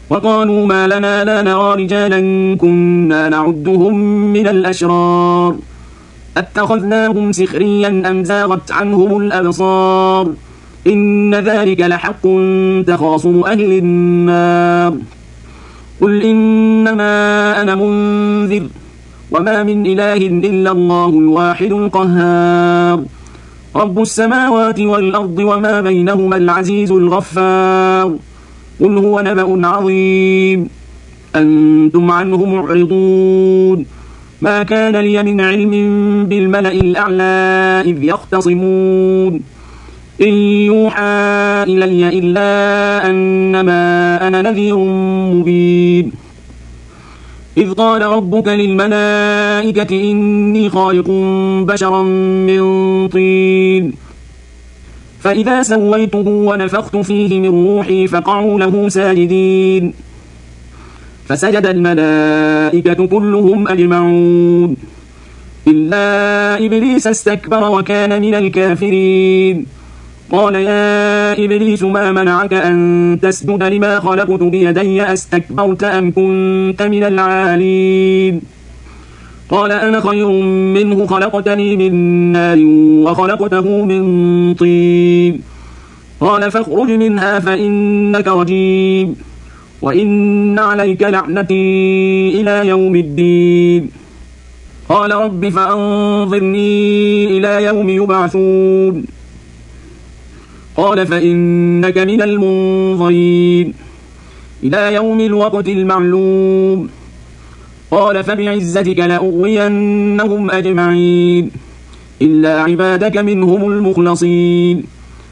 وقالوا ما لنا لا نرى رجالا كنا نعدهم من الأشرار أتخذناهم سخريا أم زاغت عنهم الأبصار إن ذلك لحق تخاصم أهل النار قل إنما أنا منذر وما من إله إلا الله الواحد القهار رب السماوات والأرض وما بينهما العزيز الغفار قل هو نبأ عظيم أنتم عنه معرضون ما كان لي من علم بالملأ الأعلى إذ يختصمون إن يوحى إلي إلا أنما أنا نذير مبين إذ قال ربك للملائكة إني خالق بشرا من طين فإذا سويته ونفخت فيه من روحي فقعوا له ساجدين فسجد الملائكة كلهم أجمعون إلا إبليس استكبر وكان من الكافرين قال يا إبليس ما منعك أن تسجد لما خلقت بيدي أستكبرت أم كنت من العالين قال أنا خير منه خلقتني من نار وخلقته من طين قال فاخرج منها فإنك رجيم وإن عليك لعنتي إلى يوم الدين قال رب فأنظرني إلى يوم يبعثون قال فإنك من المنظرين إلى يوم الوقت المعلوم قال فبعزتك لأغوينهم أجمعين إلا عبادك منهم المخلصين